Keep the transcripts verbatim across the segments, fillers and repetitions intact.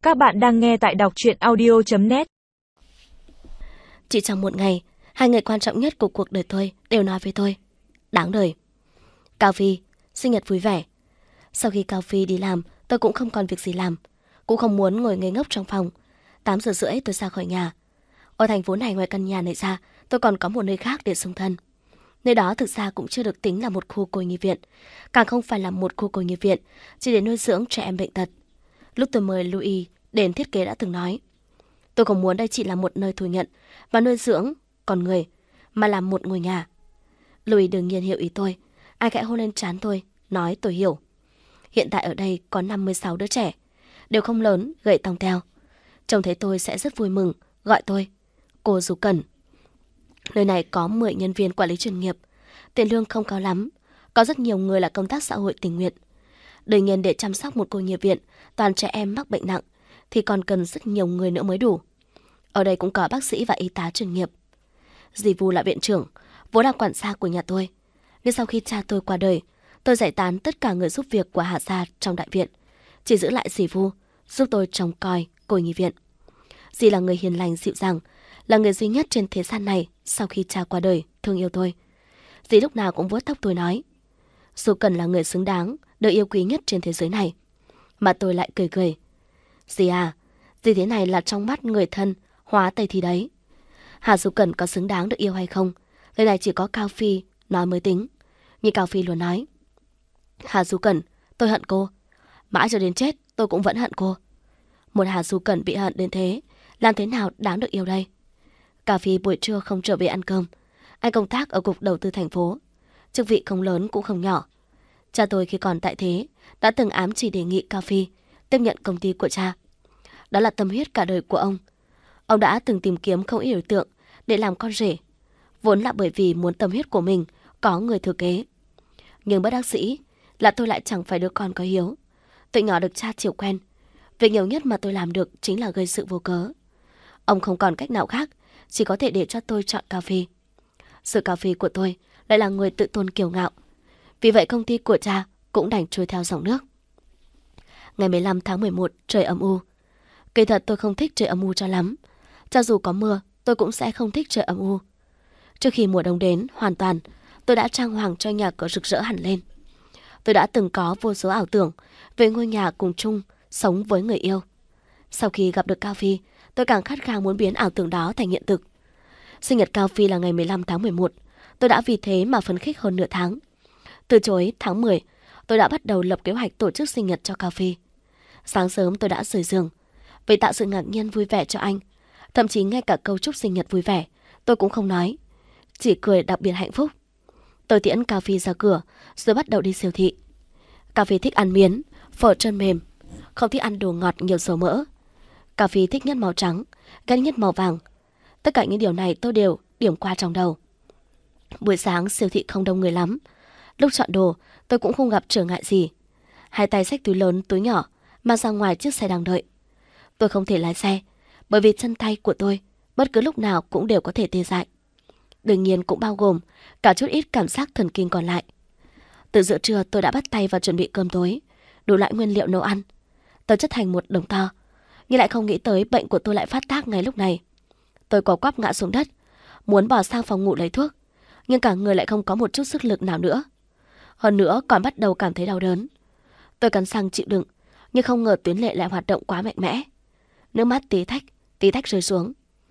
Các bạn đang nghe tại đọc truyện audio chấm net. Chỉ trong một ngày, hai người quan trọng nhất của cuộc đời tôi đều nói với tôi: đáng đời. Cao Phi, sinh nhật vui vẻ. Sau khi Cao Phi đi làm, tôi cũng không còn việc gì làm, cũng không muốn ngồi ngây ngốc trong phòng. Tám giờ rưỡi tôi ra khỏi nhà. Ở thành phố này, ngoài căn nhà này ra, tôi còn có một nơi khác để xung thân. Nơi đó thực ra cũng chưa được tính là một khu cô nhi viện, càng không phải là một khu cô nhi viện chỉ để nuôi dưỡng trẻ em bệnh tật. Lúc tôi mời Louis đến, thiết kế đã từng nói: tôi không muốn đây chỉ là một nơi thu nhận và nuôi dưỡng con người, mà là một ngôi nhà. Louis đương nhiên hiểu ý tôi. Ai khẽ hôn lên trán tôi, nói tôi hiểu. Hiện tại ở đây có năm mươi sáu đứa trẻ, đều không lớn, gầy tòng teo. Trông thấy tôi sẽ rất vui mừng, gọi tôi cô Du Cẩn. Nơi này có mười nhân viên quản lý chuyên nghiệp, tiền lương không cao lắm, có rất nhiều người là công tác xã hội tình nguyện. Đương nhiên để chăm sóc một cô nhi viện toàn trẻ em mắc bệnh nặng thì còn cần rất nhiều người nữa mới đủ. Ở đây cũng có bác sĩ và y tá chuyên nghiệp. Dì Vu là viện trưởng, vốn là quản gia của nhà tôi. Nhưng sau khi cha tôi qua đời, tôi giải tán tất cả người giúp việc của Hạ gia trong đại viện, chỉ giữ lại dì Vu giúp tôi trông coi cô nhi viện. Dì là người hiền lành dịu dàng, là người duy nhất trên thế gian này sau khi cha qua đời thương yêu tôi. Dì lúc nào cũng vuốt tóc tôi nói: Du Cẩn là người xứng đáng được yêu quý nhất trên thế giới này. Mà tôi lại cười cười: dì à, dì thế này là trong mắt người thân hóa tây thì đấy. Hà Du Cẩn có xứng đáng được yêu hay không, lời này chỉ có Cao Phi nói mới tính. Nhưng Cao Phi luôn nói: Hà Du Cẩn, tôi hận cô, mãi cho đến chết tôi cũng vẫn hận cô. Một Hà Du Cẩn bị hận đến thế, làm thế nào đáng được yêu đây? Cao Phi buổi trưa không trở về ăn cơm. Anh công tác ở cục đầu tư thành phố, chức vị không lớn cũng không nhỏ. Cha tôi khi còn tại thế đã từng ám chỉ đề nghị Cao Phi tiếp nhận công ty của cha. Đó là tâm huyết cả đời của ông. Ông đã từng tìm kiếm không ít đối tượng để làm con rể, vốn là bởi vì muốn tâm huyết của mình có người thừa kế. Nhưng bất đắc dĩ là tôi lại chẳng phải đứa con có hiếu. Từ nhỏ được cha chiều quen, việc nhiều nhất mà tôi làm được chính là gây sự vô cớ. Ông không còn cách nào khác, chỉ có thể để cho tôi chọn Cao Phi. Sự Cao Phi của tôi lại là người tự tôn kiêu ngạo, vì vậy công ty của cha cũng đành trôi theo dòng nước. Ngày mười lăm tháng mười một, trời âm u. Kỳ thật tôi không thích trời âm u cho lắm. Cho dù có mưa, tôi cũng sẽ không thích trời âm u. Trước khi mùa đông đến hoàn toàn, tôi đã trang hoàng cho nhà cửa rực rỡ hẳn lên. Tôi đã từng có vô số ảo tưởng về ngôi nhà cùng chung sống với người yêu. Sau khi gặp được Cao Phi, tôi càng khát khao muốn biến ảo tưởng đó thành hiện thực. Sinh nhật Cao Phi là ngày mười lăm tháng mười một, tôi đã vì thế mà phấn khích hơn nửa tháng. Từ chối tháng mười, tôi đã bắt đầu lập kế hoạch tổ chức sinh nhật cho Cao Phi. Sáng sớm tôi đã rời giường, vì tạo sự ngạc nhiên vui vẻ cho anh. Thậm chí ngay cả câu chúc sinh nhật vui vẻ tôi cũng không nói, chỉ cười đặc biệt hạnh phúc. Tôi tiễn Cao Phi ra cửa rồi bắt đầu đi siêu thị. Cao Phi thích ăn miến, phở trơn mềm, không thích ăn đồ ngọt nhiều dầu mỡ. Cao Phi thích nhất màu trắng, ghét nhất màu vàng. Tất cả những điều này tôi đều điểm qua trong đầu. Buổi sáng siêu thị không đông người lắm. Lúc chọn đồ tôi cũng không gặp trở ngại gì. Hai tay xách túi lớn túi nhỏ mang ra ngoài chiếc xe đang đợi. Tôi không thể lái xe, bởi vì chân tay của tôi bất cứ lúc nào cũng đều có thể tê dại. Đương nhiên cũng bao gồm cả chút ít cảm giác thần kinh còn lại. Từ giữa trưa tôi đã bắt tay vào chuẩn bị cơm tối, đủ loại nguyên liệu nấu ăn. Tôi chất thành một đống to, nhưng lại không nghĩ tới bệnh của tôi lại phát tác ngay lúc này. Tôi co quắp ngã xuống đất, muốn bỏ sang phòng ngủ lấy thuốc, nhưng cả người lại không có một chút sức lực nào nữa. Hơn nữa còn bắt đầu cảm thấy đau đớn. Tôi cắn răng chịu đựng, nhưng không ngờ tuyến lệ lại hoạt động quá mạnh mẽ. Nước mắt tí tách, tí tách rơi xuống.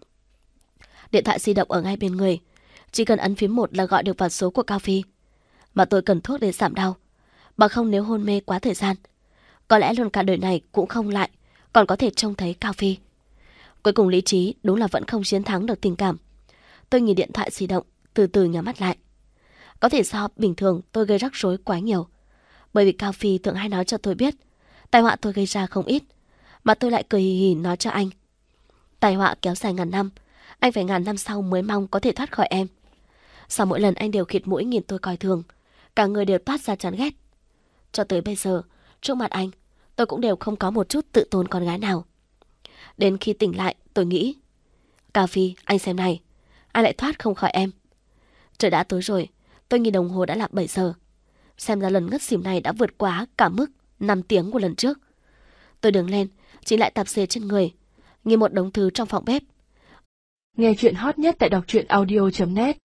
Điện thoại di động ở ngay bên người, chỉ cần ấn phím một là gọi được vào số của Cao Phi. Mà tôi cần thuốc để giảm đau, bằng không nếu hôn mê quá thời gian, có lẽ luôn cả đời này cũng không lại còn có thể trông thấy Cao Phi. Cuối cùng lý trí đúng là vẫn không chiến thắng được tình cảm. Tôi nhìn điện thoại di động, từ từ nhắm mắt lại. Có thể do bình thường tôi gây rắc rối quá nhiều, bởi vì Cao Phi thường hay nói cho tôi biết tai họa tôi gây ra không ít, mà tôi lại cười hì hì nói cho anh: tai họa kéo dài ngàn năm, anh phải ngàn năm sau mới mong có thể thoát khỏi em. Sau mỗi lần anh đều khịt mũi nhìn tôi coi thường, cả người đều toát ra chán ghét. Cho tới bây giờ, trước mặt anh, tôi cũng đều không có một chút tự tôn con gái nào. Đến khi tỉnh lại, tôi nghĩ: Cao Phi, anh xem này, anh lại thoát không khỏi em. Trời đã tối rồi, tôi nhìn đồng hồ đã là bảy giờ. Xem ra lần ngất xỉu này đã vượt quá cả mức năm tiếng của lần trước. Tôi đứng lên, chỉ lại tạp dề trên người, như một đống thứ trong phòng bếp. Nghe chuyện hot nhất tại đọc truyện audio chấm net.